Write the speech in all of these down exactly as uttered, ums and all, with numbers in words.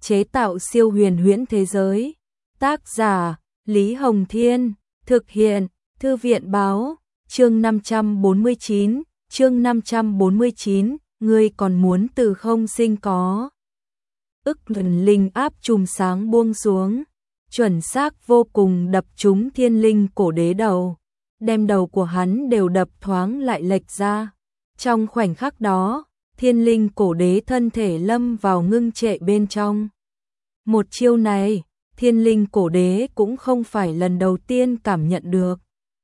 chế tạo siêu huyền huyễn thế giới. Tác giả Lý Hồng Thiên, thực hiện Thư viện Báo. Chương năm trăm bốn mươi chín, chương năm trăm bốn mươi chín, ngươi còn muốn từ không sinh có. Ức thần linh áp chùm sáng buông xuống, chuẩn xác vô cùng đập trúng thiên linh cổ đế đầu, đem đầu của hắn đều đập thoáng lại lệch ra. Trong khoảnh khắc đó, thiên linh cổ đế thân thể lâm vào ngưng trệ bên trong. Một chiêu này, thiên linh cổ đế cũng không phải lần đầu tiên cảm nhận được.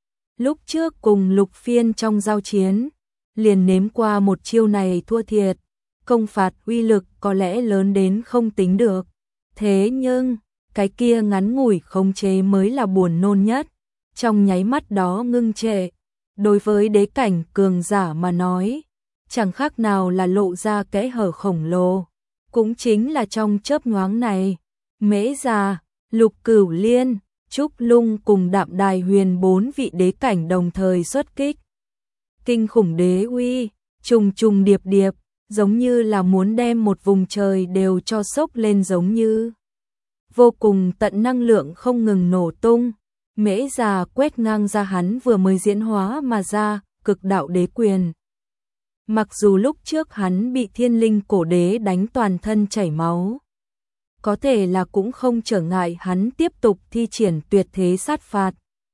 Lúc trước cùng Lục Phiên trong giao chiến, liền nếm qua một chiêu này thua thiệt, công phạt uy lực có lẽ lớn đến không tính được. Thế nhưng, cái kia ngắn ngủi khống chế mới là buồn nôn nhất. Trong nháy mắt đó ngưng trệ, đối với đế cảnh cường giả mà nói, chẳng khác nào là lộ ra kẽ hở khổng lồ. Cũng chính là trong chớp nhoáng này, Mễ Già, Lục Cửu Liên, Trúc Lung cùng Đạm Đài Huyền bốn vị đế cảnh đồng thời xuất kích. Kinh khủng đế uy, trùng trùng điệp điệp, giống như là muốn đem một vùng trời đều cho sốc lên, giống như vô cùng tận năng lượng không ngừng nổ tung. Mễ Già quét ngang ra hắn vừa mới diễn hóa mà ra cực đạo đế quyền. Mặc dù lúc trước hắn bị thiên linh cổ đế đánh toàn thân chảy máu, có thể là cũng không trở ngại hắn tiếp tục thi triển tuyệt thế sát phạt.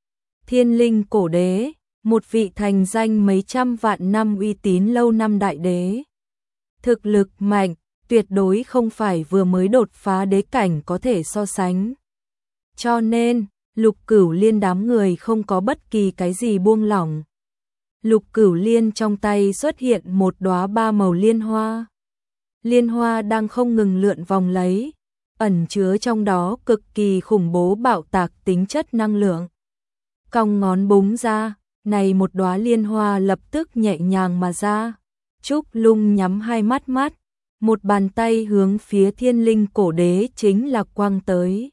Thiên linh cổ đế, một vị thành danh mấy trăm vạn năm uy tín lâu năm đại đế. Thực lực mạnh, tuyệt đối không phải vừa mới đột phá đế cảnh có thể so sánh. Cho nên, Lục Cửu Liên đám người không có bất kỳ cái gì buông lỏng. Lục Cửu Liên trong tay xuất hiện một đóa ba màu liên hoa. Liên hoa đang không ngừng lượn vòng lấy, ẩn chứa trong đó cực kỳ khủng bố bạo tạc tính chất năng lượng. Cong ngón búng ra, này một đóa liên hoa lập tức nhẹ nhàng mà ra. Trúc Lung nhắm hai mắt mắt, một bàn tay hướng phía thiên linh cổ đế chính là quăng tới.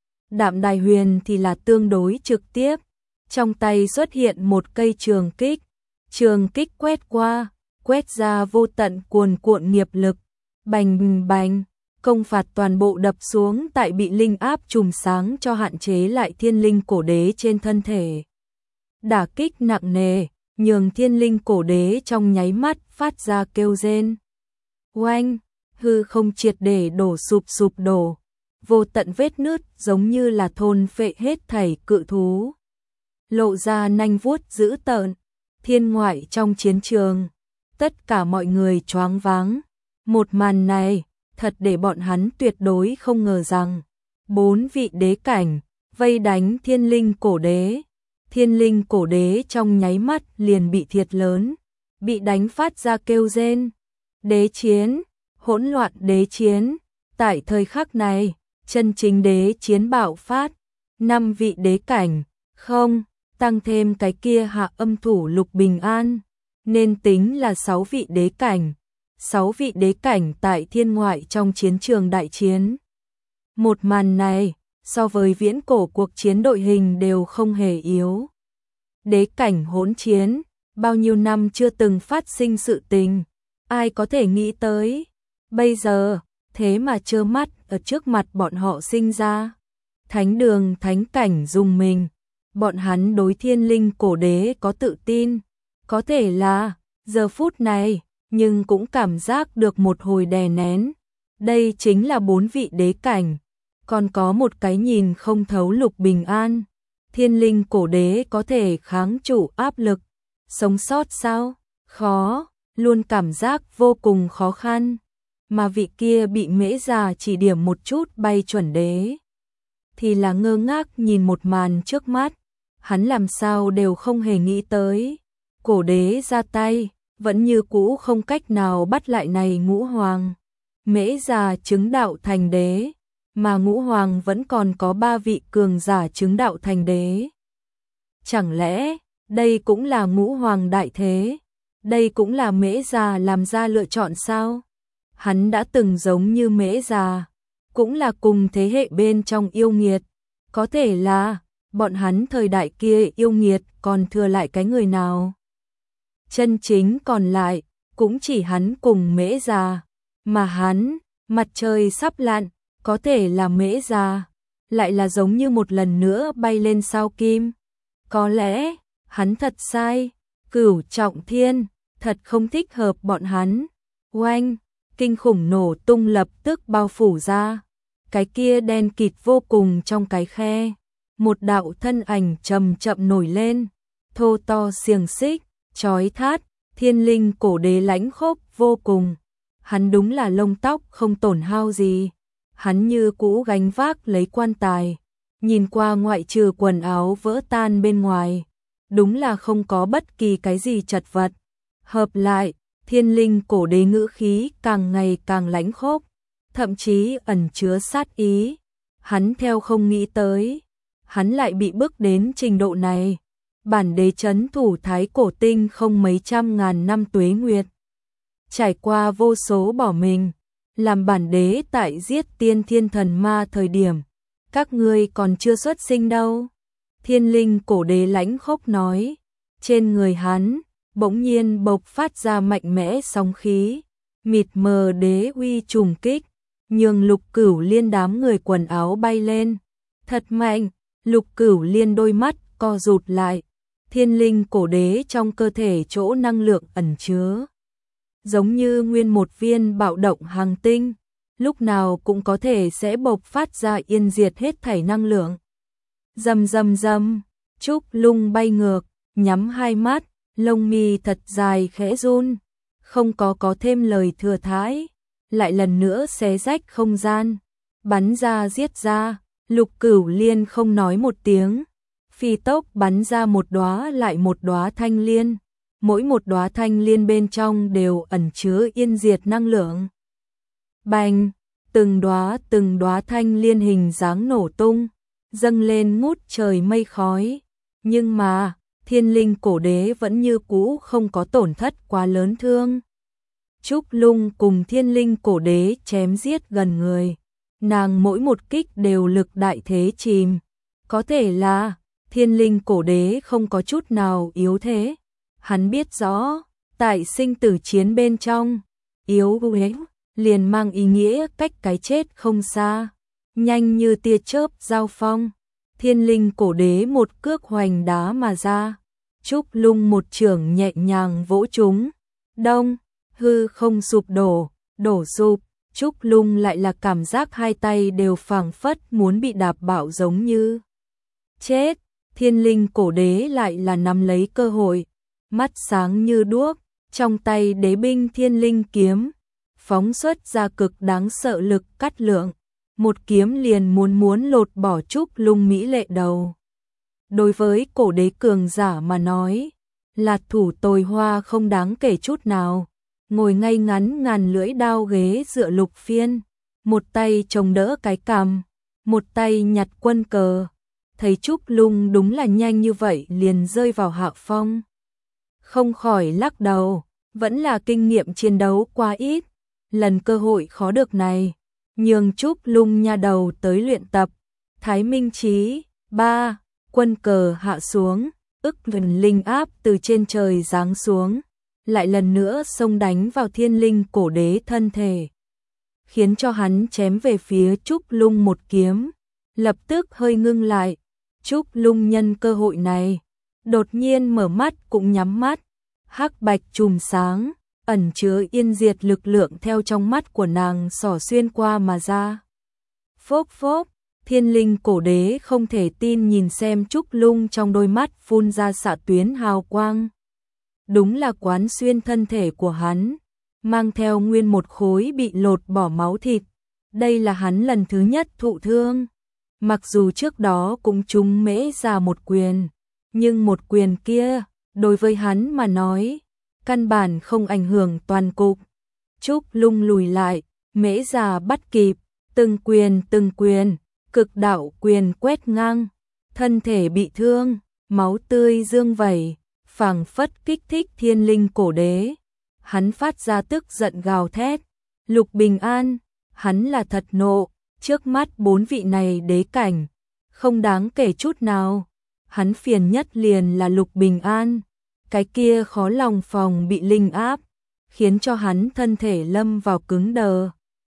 Đạm Đài Huyền thì là tương đối trực tiếp, trong tay xuất hiện một cây trường kích, trường kích quét qua, quét ra vô tận cuồn cuộn nghiệp lực, bành bành, công phạt toàn bộ đập xuống tại bị linh áp chùm sáng cho hạn chế lại thiên linh cổ đế trên thân thể. Đả kích nặng nề, nhường thiên linh cổ đế trong nháy mắt phát ra kêu rên. Oanh, hư không triệt để đổ sụp sụp đổ, vô tận vết nứt giống như là thôn phệ hết thảy cự thú. Lộ ra nanh vuốt dữ tợn, thiên ngoại trong chiến trường, tất cả mọi người choáng váng. Một màn này, thật để bọn hắn tuyệt đối không ngờ rằng, bốn vị đế cảnh, vây đánh thiên linh cổ đế. Thiên linh cổ đế trong nháy mắt liền bị thiệt lớn, bị đánh phát ra kêu rên. Đế chiến, hỗn loạn đế chiến, tại thời khắc này, chân chính đế chiến bạo phát, năm vị đế cảnh, không, tăng thêm cái kia hạ âm thủ Lục Bình An, nên tính là sáu vị đế cảnh, sáu vị đế cảnh tại thiên ngoại trong chiến trường đại chiến. Một màn này, so với viễn cổ cuộc chiến đội hình đều không hề yếu. Đế cảnh hỗn chiến, bao nhiêu năm chưa từng phát sinh sự tình, ai có thể nghĩ tới, bây giờ, thế mà trơ mắt ở trước mặt bọn họ sinh ra. Thánh đường thánh cảnh dùng mình, bọn hắn đối thiên linh cổ đế có tự tin, có thể là, giờ phút này, nhưng cũng cảm giác được một hồi đè nén. Đây chính là bốn vị đế cảnh, còn có một cái nhìn không thấu Lục Bình An. Thiên linh cổ đế có thể kháng trụ áp lực, sống sót sao? Khó, luôn cảm giác vô cùng khó khăn. Mà vị kia bị Mễ Già chỉ điểm một chút bay chuẩn đế, thì là ngơ ngác nhìn một màn trước mắt, hắn làm sao đều không hề nghĩ tới. Cổ đế ra tay, vẫn như cũ không cách nào bắt lại này ngũ hoàng. Mễ Già chứng đạo thành đế, mà ngũ hoàng vẫn còn có ba vị cường giả chứng đạo thành đế. Chẳng lẽ, đây cũng là ngũ hoàng đại thế? Đây cũng là Mễ Già làm ra lựa chọn sao? Hắn đã từng giống như Mễ Già, cũng là cùng thế hệ bên trong yêu nghiệt. Có thể là, bọn hắn thời đại kia yêu nghiệt còn thừa lại cái người nào? Chân chính còn lại, cũng chỉ hắn cùng Mễ Già. Mà hắn, mặt trời sắp lặn, có thể là Mễ Già, lại là giống như một lần nữa bay lên sao kim. Có lẽ, hắn thật sai, Cửu Trọng Thiên, thật không thích hợp bọn hắn. Oanh, kinh khủng nổ tung lập tức bao phủ ra. Cái kia đen kịt vô cùng trong cái khe. Một đạo thân ảnh chậm chậm nổi lên, thô to xiềng xích, chói thát, Thiên Linh Cổ Đế lãnh khốc vô cùng. Hắn đúng là lông tóc không tổn hao gì. Hắn như cũ gánh vác lấy quan tài, nhìn qua ngoại trừ quần áo vỡ tan bên ngoài, đúng là không có bất kỳ cái gì chật vật. Hợp lại, Thiên Linh Cổ Đế ngữ khí càng ngày càng lãnh khốc, thậm chí ẩn chứa sát ý. Hắn theo không nghĩ tới, hắn lại bị bức đến trình độ này. Bản đế trấn thủ Thái Cổ Tinh không mấy trăm ngàn năm tuế nguyệt, trải qua vô số bỏ mình, làm bản đế tại giết tiên thiên thần ma thời điểm, các ngươi còn chưa xuất sinh đâu. Thiên Linh Cổ Đế lãnh khốc nói, trên người hắn bỗng nhiên bộc phát ra mạnh mẽ sóng khí, mịt mờ đế uy trùng kích, nhường Lục Cửu Liên đám người quần áo bay lên. Thật mạnh, Lục Cửu Liên đôi mắt co rụt lại, Thiên Linh Cổ Đế trong cơ thể chỗ năng lượng ẩn chứa, giống như nguyên một viên bạo động hành tinh, lúc nào cũng có thể sẽ bộc phát ra yên diệt hết thảy năng lượng. Rầm rầm rầm, Trúc Lung bay ngược, nhắm hai mắt, lông mi thật dài khẽ run, không có có thêm lời thừa thãi, lại lần nữa xé rách không gian, bắn ra giết ra. Lục Cửu Liên không nói một tiếng, phi tốc bắn ra một đóa lại một đóa thanh liên, mỗi một đóa thanh liên bên trong đều ẩn chứa yên diệt năng lượng. Bành, từng đóa từng đóa thanh liên hình dáng nổ tung, dâng lên ngút trời mây khói, nhưng mà Thiên Linh Cổ Đế vẫn như cũ không có tổn thất quá lớn thương. Trúc Lung cùng Thiên Linh Cổ Đế chém giết gần người, nàng mỗi một kích đều lực đại thế chìm, có thể là Thiên Linh Cổ Đế không có chút nào yếu thế. Hắn biết rõ, tại sinh tử chiến bên trong, yếu ghế liền mang ý nghĩa cách cái chết không xa, nhanh như tia chớp giao phong. Thiên Linh Cổ Đế một cước hoành đá mà ra, Trúc Lung một chưởng nhẹ nhàng vỗ chúng, đông, hư không sụp đổ, đổ sụp. Trúc Lung lại là cảm giác hai tay đều phảng phất muốn bị đạp bạo giống như chết. Thiên Linh Cổ Đế lại là nắm lấy cơ hội, mắt sáng như đuốc, trong tay đế binh Thiên Linh kiếm, phóng xuất ra cực đáng sợ lực cắt lượng, một kiếm liền muốn muốn lột bỏ Trúc Lung mỹ lệ đầu. Đối với cổ đế cường giả mà nói, là thủ tồi hoa không đáng kể chút nào. Ngồi ngay ngắn ngàn lưỡi đao ghế dựa Lục Phiên, một tay chống đỡ cái cằm, một tay nhặt quân cờ. Thấy Trúc Lung đúng là nhanh như vậy liền rơi vào hạ phong, không khỏi lắc đầu, vẫn là kinh nghiệm chiến đấu quá ít, lần cơ hội khó được này, nhường Trúc Lung nha đầu tới luyện tập. Thái Minh Chí, ba, quân cờ hạ xuống, ức vần linh áp từ trên trời giáng xuống, lại lần nữa xông đánh vào Thiên Linh Cổ Đế thân thể, khiến cho hắn chém về phía Trúc Lung một kiếm, lập tức hơi ngưng lại. Trúc Lung nhân cơ hội này, đột nhiên mở mắt cũng nhắm mắt, hắc bạch chùm sáng, ẩn chứa yên diệt lực lượng theo trong mắt của nàng xỏ xuyên qua mà ra. Phốc phốc, Thiên Linh Cổ Đế không thể tin nhìn xem Trúc Lung trong đôi mắt phun ra xạ tuyến hào quang. Đúng là quán xuyên thân thể của hắn, mang theo nguyên một khối bị lột bỏ máu thịt. Đây là hắn lần thứ nhất thụ thương. Mặc dù trước đó cũng trúng Mễ Già một quyền, nhưng một quyền kia, đối với hắn mà nói, căn bản không ảnh hưởng toàn cục. Trúc Lung lùi lại, Mễ Già bắt kịp, từng quyền từng quyền, cực đạo quyền quét ngang, thân thể bị thương, máu tươi dương vẩy, phảng phất kích thích Thiên Linh Cổ Đế. Hắn phát ra tức giận gào thét, Lục Bình An, hắn là thật nộ, trước mắt bốn vị này đế cảnh, không đáng kể chút nào. Hắn phiền nhất liền là Lục Bình An, cái kia khó lòng phòng bị linh áp, khiến cho hắn thân thể lâm vào cứng đờ.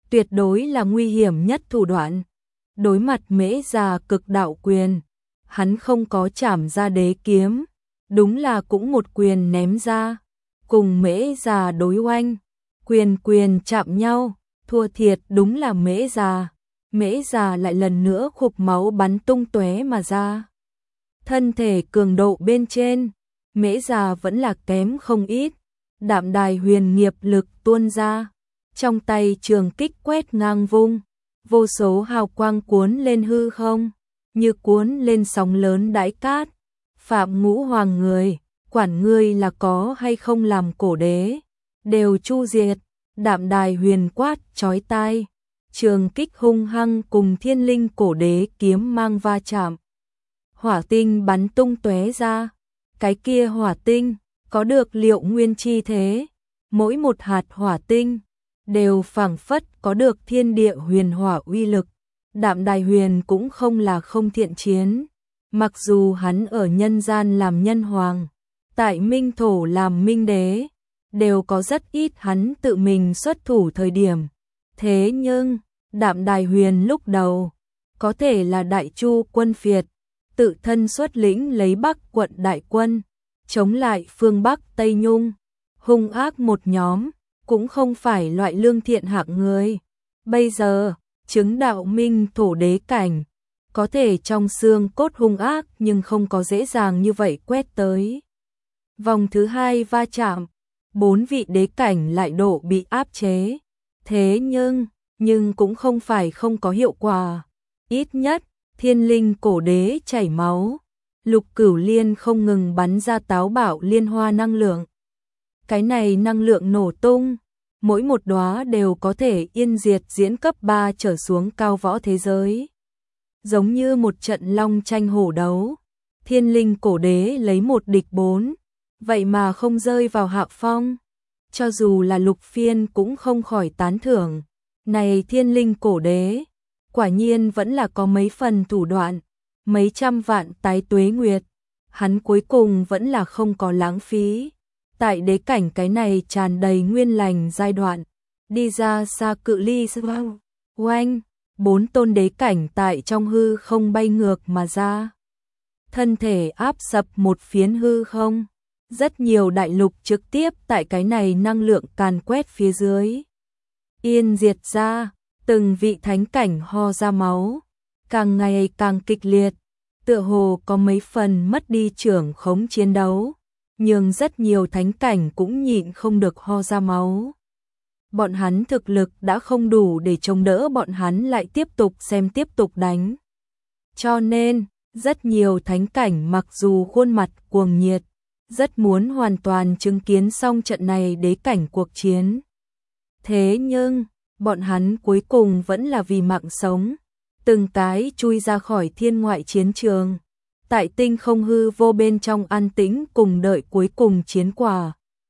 tuyệt đối là nguy hiểm nhất thủ đoạn. Đối mặt Mễ Già cực đạo quyền, hắn không có chảm ra đế kiếm, đúng là cũng một quyền ném ra, cùng Mễ Già đối oanh, quyền quyền chạm nhau, thua thiệt đúng là Mễ Già. Mễ Già lại lần nữa khục máu bắn tung tóe mà ra. Thân thể cường độ bên trên, Mễ Già vẫn là kém không ít. Đạm Đài huyền nghiệp lực tuôn ra, trong tay trường kích quét ngang vung, vô số hào quang cuốn lên hư không, như cuốn lên sóng lớn đãi cát. Phạm Ngũ Hoàng người, quản ngươi là có hay không làm cổ đế, đều chu diệt. Đạm Đài huyền quát chói tai, trường kích hung hăng cùng thiên linh cổ đế kiếm mang va chạm. Hỏa tinh bắn tung tóe ra, cái kia hỏa tinh có được liệu nguyên chi thế, mỗi một hạt hỏa tinh đều phảng phất có được thiên địa huyền hỏa uy lực. Đạm Đài huyền cũng không là không thiện chiến, mặc dù hắn ở nhân gian làm nhân hoàng, tại minh thổ làm minh đế, đều có rất ít hắn tự mình xuất thủ thời điểm. Thế nhưng, Đạm Đài huyền lúc đầu, có thể là Đại Chu quân phiệt, tự thân xuất lĩnh lấy Bắc quận đại quân, chống lại phương Bắc Tây Nhung, hung ác một nhóm, cũng không phải loại lương thiện hạng người. Bây giờ, chứng đạo minh thổ đế cảnh, có thể trong xương cốt hung ác nhưng không có dễ dàng như vậy quét tới. Vòng thứ hai va chạm, bốn vị đế cảnh lại độ bị áp chế. Thế nhưng, nhưng cũng không phải không có hiệu quả. Ít nhất, thiên linh cổ đế chảy máu, Lục Cửu Liên không ngừng bắn ra táo bạo liên hoa năng lượng. Cái này năng lượng nổ tung, mỗi một đóa đều có thể yên diệt diễn cấp ba trở xuống cao võ thế giới. Giống như một trận long tranh hổ đấu, thiên linh cổ đế lấy một địch bốn, vậy mà không rơi vào hạ phong. Cho dù là Lục Phiên cũng không khỏi tán thưởng, này thiên linh cổ đế, quả nhiên vẫn là có mấy phần thủ đoạn, mấy trăm vạn tái tuế nguyệt, hắn cuối cùng vẫn là không có lãng phí. Tại đế cảnh cái này tràn đầy nguyên lành giai đoạn, đi ra xa cự ly oanh, bốn tôn đế cảnh tại trong hư không bay ngược mà ra. Thân thể áp sập một phiến hư không, rất nhiều đại lục trực tiếp tại cái này năng lượng càn quét phía dưới. Yên diệt ra, từng vị thánh cảnh ho ra máu, càng ngày càng kịch liệt, tựa hồ có mấy phần mất đi trưởng khống chiến đấu, nhưng rất nhiều thánh cảnh cũng nhịn không được ho ra máu. Bọn hắn thực lực đã không đủ để chống đỡ bọn hắn lại tiếp tục xem tiếp tục đánh. Cho nên, rất nhiều thánh cảnh mặc dù khuôn mặt cuồng nhiệt, rất muốn hoàn toàn chứng kiến xong trận này đế cảnh cuộc chiến. Thế nhưng, bọn hắn cuối cùng vẫn là vì mạng sống, từng cái chui ra khỏi thiên ngoại chiến trường, tại tinh không hư vô bên trong an tĩnh cùng đợi cuối cùng chiến quả.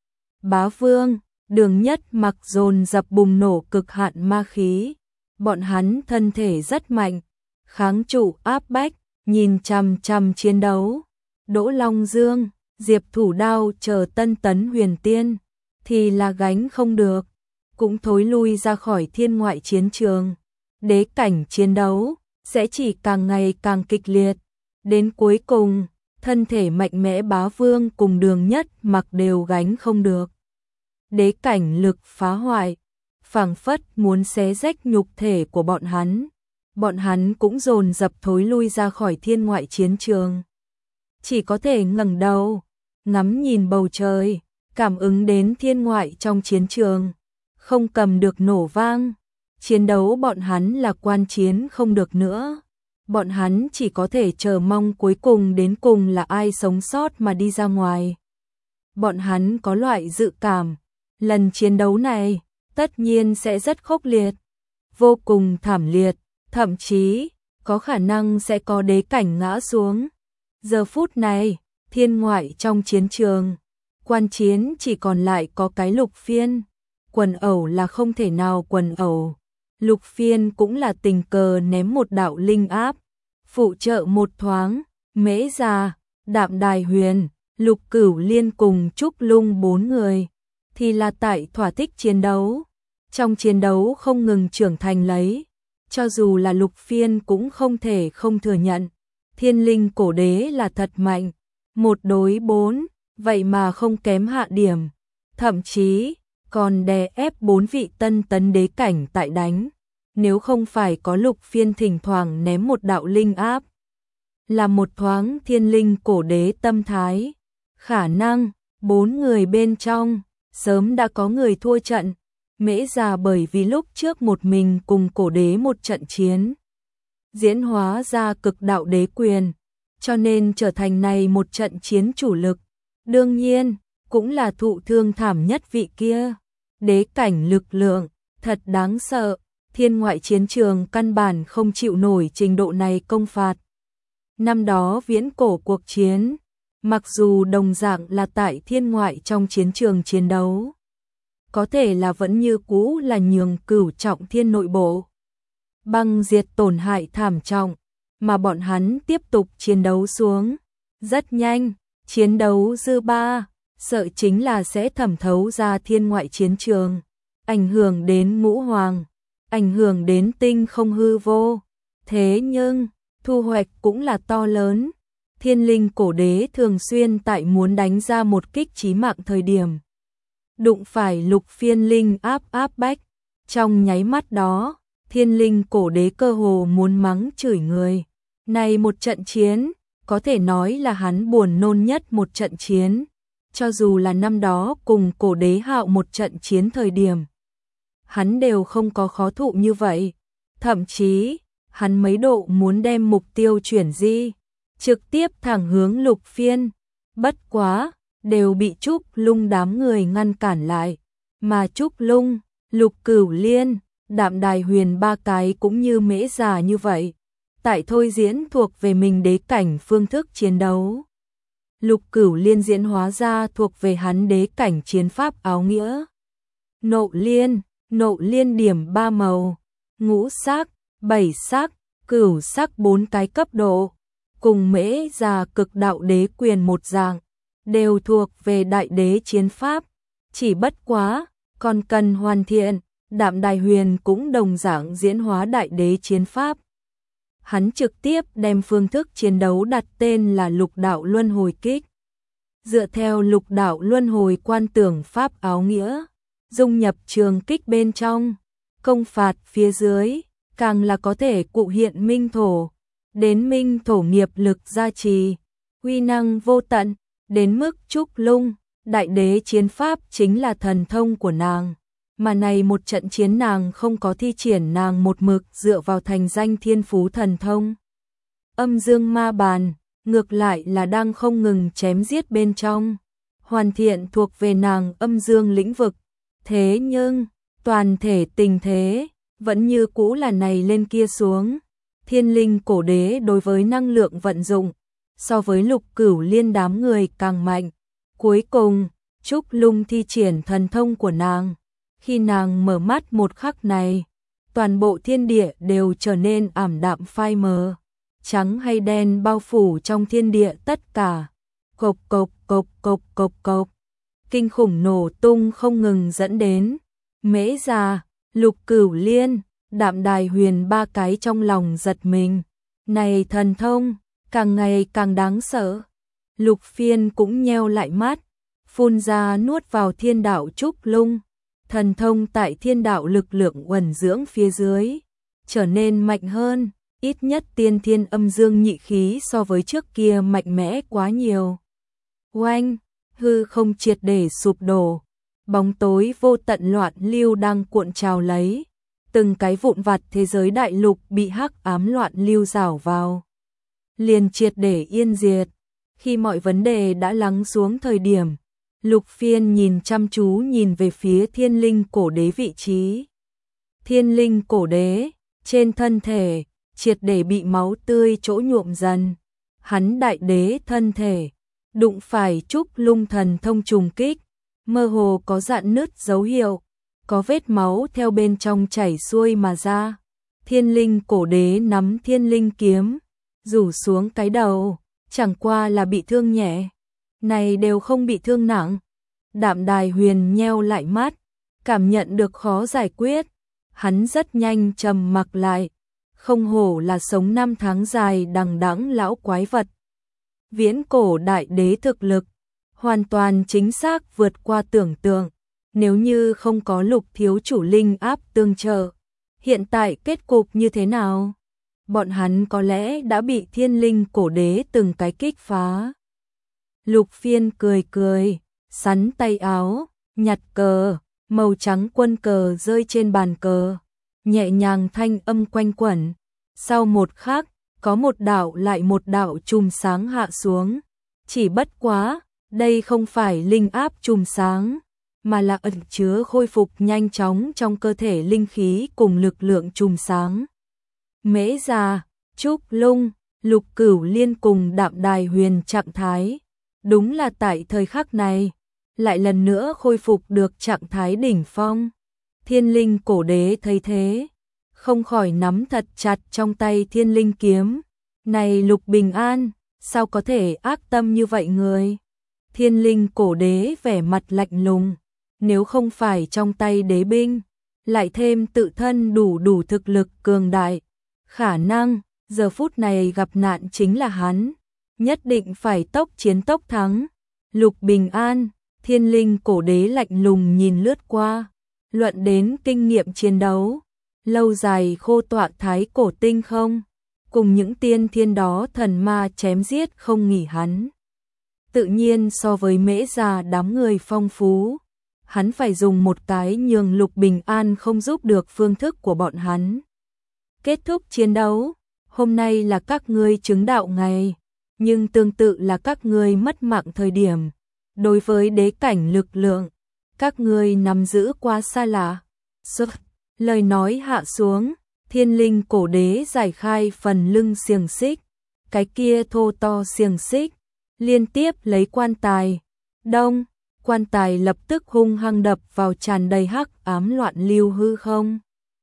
Bá Vương, Đường Nhất Mặc dồn dập bùng nổ cực hạn ma khí, bọn hắn thân thể rất mạnh, kháng trụ áp bách, nhìn chằm chằm chiến đấu. Đỗ Long Dương, Diệp Thủ Đao chờ Tân Tấn Huyền Tiên, thì là gánh không được, cũng thối lui ra khỏi thiên ngoại chiến trường. Đế cảnh chiến đấu sẽ chỉ càng ngày càng kịch liệt, đến cuối cùng, thân thể mạnh mẽ Bá Vương cùng Đường Nhất Mặc đều gánh không được. Đế cảnh lực phá hoại, phảng phất muốn xé rách nhục thể của bọn hắn. Bọn hắn cũng dồn dập thối lui ra khỏi thiên ngoại chiến trường. Chỉ có thể ngẩng đầu, ngắm nhìn bầu trời, cảm ứng đến thiên ngoại trong chiến trường, không cầm được nổ vang. Chiến đấu bọn hắn là quan chiến không được nữa. Bọn hắn chỉ có thể chờ mong cuối cùng đến cùng là ai sống sót mà đi ra ngoài. Bọn hắn có loại dự cảm, lần chiến đấu này tất nhiên sẽ rất khốc liệt, vô cùng thảm liệt, thậm chí có khả năng sẽ có đế cảnh ngã xuống. Giờ phút này, thiên ngoại trong chiến trường, quan chiến chỉ còn lại có cái Lục Phiên. Quần ẩu là không thể nào quần ẩu. Lục Phiên cũng là tình cờ ném một đạo linh áp, phụ trợ một thoáng. Mễ Già, Đạm Đài Huyền, Lục Cửu Liên cùng Trúc Lung bốn người thì là tại thỏa thích chiến đấu. trong chiến đấu không ngừng trưởng thành lấy, cho dù là Lục Phiên cũng không thể không thừa nhận, Thiên Linh cổ đế là thật mạnh, một đối bốn, vậy mà không kém hạ điểm, thậm chí còn đè ép bốn vị tân tấn đế cảnh tại đánh, nếu không phải có Lục Phiên thỉnh thoảng ném một đạo linh áp, là một thoáng Thiên Linh cổ đế tâm thái, khả năng bốn người bên trong sớm đã có người thua trận. Mễ Già bởi vì lúc trước một mình cùng cổ đế một trận chiến, diễn hóa ra cực đạo đế quyền, cho nên trở thành này một trận chiến chủ lực. Đương nhiên, cũng là thụ thương thảm nhất vị kia. Đế cảnh lực lượng, thật đáng sợ, thiên ngoại chiến trường căn bản không chịu nổi trình độ này công phạt. Năm đó viễn cổ cuộc chiến, mặc dù đồng dạng là tại thiên ngoại trong chiến trường chiến đấu, có thể là vẫn như cũ là nhường cửu trọng thiên nội bộ. Băng diệt tổn hại thảm trọng, mà bọn hắn tiếp tục chiến đấu xuống. Rất nhanh, chiến đấu dư ba, sợ chính là sẽ thẩm thấu ra thiên ngoại chiến trường, ảnh hưởng đến ngũ hoàng, ảnh hưởng đến tinh không hư vô. Thế nhưng, thu hoạch cũng là to lớn. Thiên Linh cổ đế thường xuyên tại muốn đánh ra một kích chí mạng thời điểm, đụng phải Lục Phiên linh áp áp bách. Trong nháy mắt đó, Thiên Linh cổ đế cơ hồ muốn mắng chửi người. Này một trận chiến, có thể nói là hắn buồn nôn nhất một trận chiến. Cho dù là năm đó cùng cổ đế Hạo một trận chiến thời điểm, hắn đều không có khó thụ như vậy. Thậm chí, hắn mấy độ muốn đem mục tiêu chuyển di, trực tiếp thẳng hướng Lục Phiên. Bất quá, đều bị Trúc Lung đám người ngăn cản lại. Mà Trúc Lung, Lục Cửu Liên, Đạm Đài Huyền ba cái cũng như Mễ Già như vậy. Tại thôi diễn thuộc về mình đế cảnh phương thức chiến đấu. Lục Cửu Liên diễn hóa ra thuộc về hắn đế cảnh chiến pháp áo nghĩa. Nộ liên, nộ liên điểm ba màu, ngũ sắc, bảy sắc, cửu sắc bốn cái cấp độ, cùng Mễ Già cực đạo đế quyền một dạng, đều thuộc về đại đế chiến pháp, chỉ bất quá, còn cần hoàn thiện. Đạm Đài Huyền cũng đồng dạng diễn hóa đại đế chiến pháp. Hắn trực tiếp đem phương thức chiến đấu đặt tên là Lục Đạo Luân Hồi Kích. Dựa theo Lục Đạo Luân Hồi quan tưởng pháp áo nghĩa, dung nhập trường kích bên trong, công phạt phía dưới, càng là có thể cụ hiện minh thổ, đến minh thổ nghiệp lực gia trì, uy năng vô tận, đến mức Trúc Lung, đại đế chiến pháp chính là thần thông của nàng. Mà này một trận chiến nàng không có thi triển, nàng một mực dựa vào thành danh thiên phú thần thông. Âm dương ma bàn, ngược lại là đang không ngừng chém giết bên trong, hoàn thiện thuộc về nàng âm dương lĩnh vực. Thế nhưng, toàn thể tình thế, vẫn như cũ là này lên kia xuống. Thiên Linh cổ đế đối với năng lượng vận dụng, so với Lục Cửu Liên đám người càng mạnh. Cuối cùng, Trúc Lung thi triển thần thông của nàng. Khi nàng mở mắt một khắc này, toàn bộ thiên địa đều trở nên ảm đạm phai mờ, trắng hay đen bao phủ trong thiên địa tất cả. Cộc cộc cộc cộc cộc cộc, kinh khủng nổ tung không ngừng dẫn đến Mễ Già, Lục Cửu Liên, Đạm Đài Huyền ba cái trong lòng giật mình. Này thần thông, càng ngày càng đáng sợ. Lục Phiên cũng nheo lại mắt, phun ra nuốt vào thiên đạo Trúc Lung. Thần thông tại thiên đạo lực lượng uẩn dưỡng phía dưới, trở nên mạnh hơn, ít nhất tiên thiên âm dương nhị khí so với trước kia mạnh mẽ quá nhiều. Oanh, hư không triệt để sụp đổ, bóng tối vô tận loạn lưu đang cuộn trào lấy, từng cái vụn vặt thế giới đại lục bị hắc ám loạn lưu rảo vào, liền triệt để yên diệt. Khi mọi vấn đề đã lắng xuống thời điểm, Lục Phiên nhìn chăm chú nhìn về phía Thiên Linh cổ đế vị trí. Thiên Linh cổ đế, trên thân thể, triệt để bị máu tươi chỗ nhuộm dần. Hắn đại đế thân thể, đụng phải Trúc Lung thần thông trùng kích, mơ hồ có rạn nứt dấu hiệu, có vết máu theo bên trong chảy xuôi mà ra. Thiên Linh cổ đế nắm Thiên Linh kiếm, rủ xuống cái đầu, chẳng qua là bị thương nhẹ. Này đều không bị thương nặng. Đạm Đài Huyền nheo lại mắt, cảm nhận được khó giải quyết, hắn rất nhanh trầm mặc lại, không hổ là sống năm tháng dài đằng đẵng lão quái vật. Viễn cổ đại đế thực lực, hoàn toàn chính xác vượt qua tưởng tượng, nếu như không có Lục thiếu chủ linh áp tương trợ, hiện tại kết cục như thế nào? Bọn hắn có lẽ đã bị thiên linh cổ đế từng cái kích phá. Lục Phiên cười cười, sắn tay áo, nhặt cờ, màu trắng quân cờ rơi trên bàn cờ, nhẹ nhàng thanh âm quanh quẩn. Sau một khắc, có một đạo lại một đạo chùm sáng hạ xuống. Chỉ bất quá, đây không phải linh áp chùm sáng, mà là ẩn chứa khôi phục nhanh chóng trong cơ thể linh khí cùng lực lượng chùm sáng. Mễ Già, Trúc Lung, Lục Cửu Liên cùng Đạm Đài Huyền trạng thái, đúng là tại thời khắc này, lại lần nữa khôi phục được trạng thái đỉnh phong. Thiên linh cổ đế thấy thế, không khỏi nắm thật chặt trong tay thiên linh kiếm. Này Lục Bình An, sao có thể ác tâm như vậy người? Thiên linh cổ đế vẻ mặt lạnh lùng, nếu không phải trong tay đế binh, lại thêm tự thân đủ đủ thực lực cường đại, khả năng giờ phút này gặp nạn chính là hắn, nhất định phải tốc chiến tốc thắng. Lục Bình An, thiên linh cổ đế lạnh lùng nhìn lướt qua, luận đến kinh nghiệm chiến đấu, lâu dài khô tọa thái cổ tinh không, cùng những tiên thiên đó thần ma chém giết không nghỉ hắn. Tự nhiên so với Mễ Già đám người phong phú, hắn phải dùng một cái nhường Lục Bình An không giúp được phương thức của bọn hắn. Kết thúc chiến đấu, hôm nay là các ngươi chứng đạo ngày, nhưng tương tự là các ngươi mất mạng thời điểm. Đối với đế cảnh lực lượng, các ngươi nắm giữ quá xa lạ. Lời nói hạ xuống, thiên linh cổ đế giải khai phần lưng xiềng xích, cái kia thô to xiềng xích, liên tiếp lấy quan tài. Đông, quan tài lập tức hung hăng đập vào tràn đầy hắc ám loạn lưu hư không.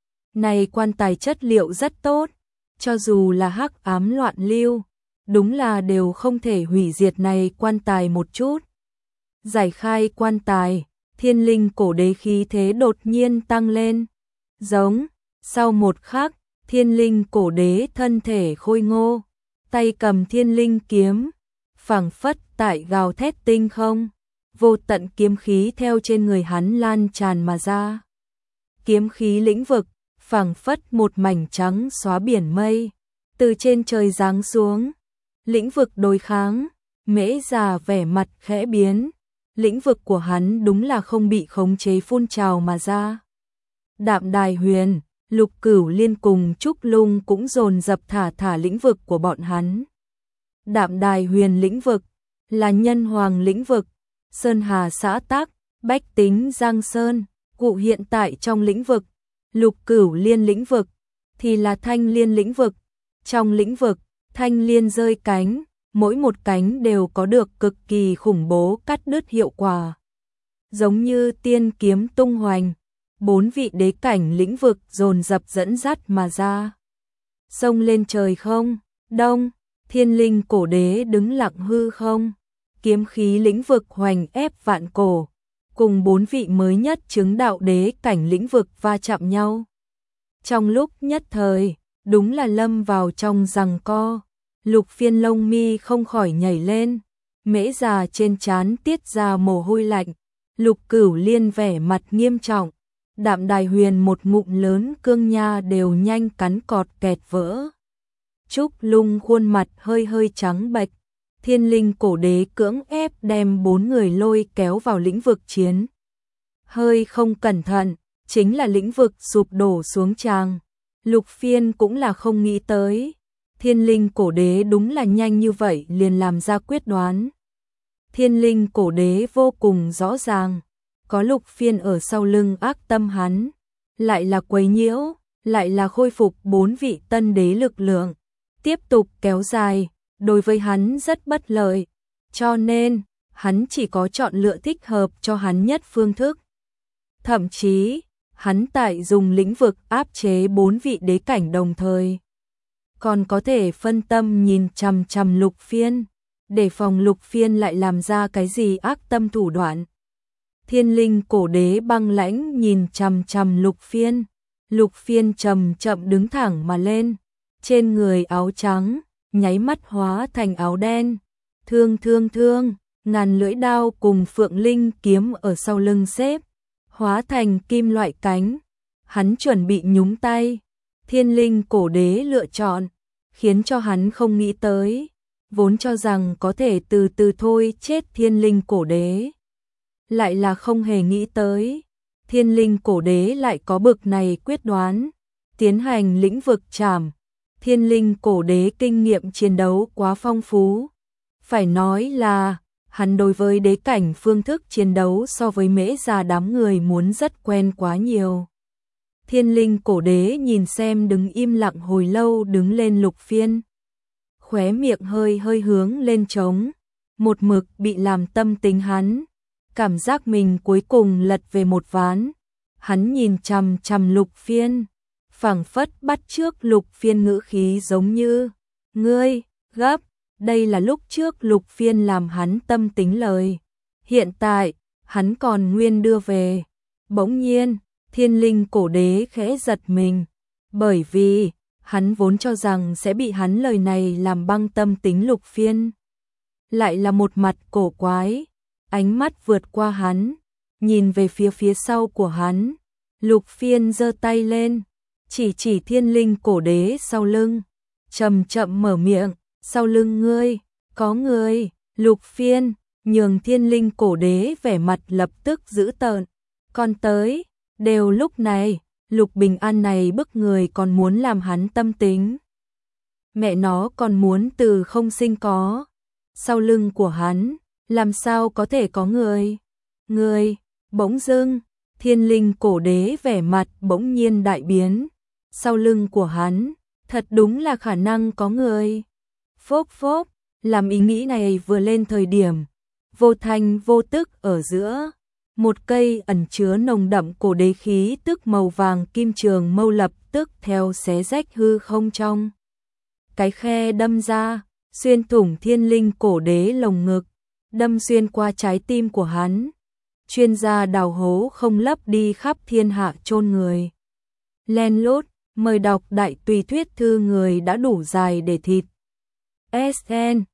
Này quan tài chất liệu rất tốt, cho dù là hắc ám loạn lưu, đúng là đều không thể hủy diệt này quan tài một chút. Giải khai quan tài, thiên linh cổ đế khí thế đột nhiên tăng lên. Giống, sau một khắc, thiên linh cổ đế thân thể khôi ngô, tay cầm thiên linh kiếm, phảng phất tại gào thét tinh không, vô tận kiếm khí theo trên người hắn lan tràn mà ra. Kiếm khí lĩnh vực, phảng phất một mảnh trắng xóa biển mây, từ trên trời giáng xuống. Lĩnh vực đối kháng, Mễ Già vẻ mặt khẽ biến, lĩnh vực của hắn đúng là không bị khống chế phun trào mà ra. Đạm Đài Huyền, Lục Cửu Liên cùng Trúc Lung cũng dồn dập thả thả lĩnh vực của bọn hắn. Đạm Đài Huyền lĩnh vực là nhân hoàng lĩnh vực, Sơn Hà xã tắc, bách tính Giang Sơn, cụ hiện tại trong lĩnh vực. Lục Cửu Liên lĩnh vực thì là Thanh Liên lĩnh vực. Trong lĩnh vực, Thanh Liên rơi cánh, mỗi một cánh đều có được cực kỳ khủng bố cắt đứt hiệu quả. Giống như tiên kiếm tung hoành, bốn vị đế cảnh lĩnh vực dồn dập dẫn dắt mà ra. Xông lên trời không, đông, thiên linh cổ đế đứng lặng hư không, kiếm khí lĩnh vực hoành ép vạn cổ, cùng bốn vị mới nhất chứng đạo đế cảnh lĩnh vực va chạm nhau. Trong lúc nhất thời, đúng là lâm vào trong giằng co. Lục Phiên lông mi không khỏi nhảy lên, Mễ Già trên trán tiết ra mồ hôi lạnh, Lục Cửu Liên vẻ mặt nghiêm trọng, Đạm Đài Huyền một ngụm lớn cương nha đều nhanh cắn cọt kẹt vỡ. Trúc Lung khuôn mặt hơi hơi trắng bệch, thiên linh cổ đế cưỡng ép đem bốn người lôi kéo vào lĩnh vực chiến. Hơi không cẩn thận, chính là lĩnh vực sụp đổ xuống tràng. Lục Phiên cũng là không nghĩ tới, thiên linh cổ đế đúng là nhanh như vậy liền làm ra quyết đoán. Thiên linh cổ đế vô cùng rõ ràng, có Lục Phiên ở sau lưng ác tâm hắn, lại là quấy nhiễu, lại là khôi phục bốn vị tân đế lực lượng, tiếp tục kéo dài, đối với hắn rất bất lợi, cho nên hắn chỉ có chọn lựa thích hợp cho hắn nhất phương thức. Thậm chí, hắn tại dùng lĩnh vực áp chế bốn vị đế cảnh đồng thời, còn có thể phân tâm nhìn chằm chằm Lục Phiên, để phòng Lục Phiên lại làm ra cái gì ác tâm thủ đoạn. Thiên linh cổ đế băng lãnh nhìn chằm chằm Lục Phiên. Lục Phiên chậm chậm đứng thẳng mà lên, trên người áo trắng, nháy mắt hóa thành áo đen. Thương thương thương, ngàn lưỡi đao cùng phượng linh kiếm ở sau lưng xếp, hóa thành kim loại cánh. Hắn chuẩn bị nhúng tay. Thiên linh cổ đế lựa chọn, khiến cho hắn không nghĩ tới, vốn cho rằng có thể từ từ thôi chết thiên linh cổ đế. Lại là không hề nghĩ tới, thiên linh cổ đế lại có bực này quyết đoán, tiến hành lĩnh vực trảm. Thiên linh cổ đế kinh nghiệm chiến đấu quá phong phú. Phải nói là, hắn đối với đế cảnh phương thức chiến đấu so với mễ già đám người muốn rất quen quá nhiều. Thiên linh cổ đế nhìn xem đứng im lặng hồi lâu đứng lên Lục Phiên. Khóe miệng hơi hơi hướng lên trống, một mực bị làm tâm tính hắn. Cảm giác mình cuối cùng lật về một ván. Hắn nhìn chằm chằm Lục Phiên, phảng phất bắt chước Lục Phiên ngữ khí giống như, ngươi, gấp, đây là lúc trước Lục Phiên làm hắn tâm tính lời. Hiện tại, hắn còn nguyên đưa về. Bỗng nhiên, thiên linh cổ đế khẽ giật mình, bởi vì, hắn vốn cho rằng sẽ bị hắn lời này làm băng tâm tính Lục Phiên. Lại là một mặt cổ quái, ánh mắt vượt qua hắn, nhìn về phía phía sau của hắn. Lục Phiên giơ tay lên, chỉ chỉ thiên linh cổ đế sau lưng, chậm chậm mở miệng, sau lưng ngươi, có người. Lục Phiên, nhường thiên linh cổ đế vẻ mặt lập tức dữ tợn, còn tới, đều lúc này, Lục Bình An này bức người còn muốn làm hắn tâm tính. Mẹ nó còn muốn từ không sinh có, sau lưng của hắn, làm sao có thể có người. Người, bỗng dưng, thiên linh cổ đế vẻ mặt bỗng nhiên đại biến, sau lưng của hắn, thật đúng là khả năng có người. Phốp phốp, làm ý nghĩ này vừa lên thời điểm, vô thanh vô tức ở giữa, một cây ẩn chứa nồng đậm cổ đế khí tức màu vàng kim trường mâu lập tức theo xé rách hư không trong. Cái khe đâm ra, xuyên thủng thiên linh cổ đế lồng ngực, đâm xuyên qua trái tim của hắn. Chuyên gia đào hố không lấp đi khắp thiên hạ chôn người. Len lút, mời đọc đại tùy thuyết thư người đã đủ dài để thịt. ét en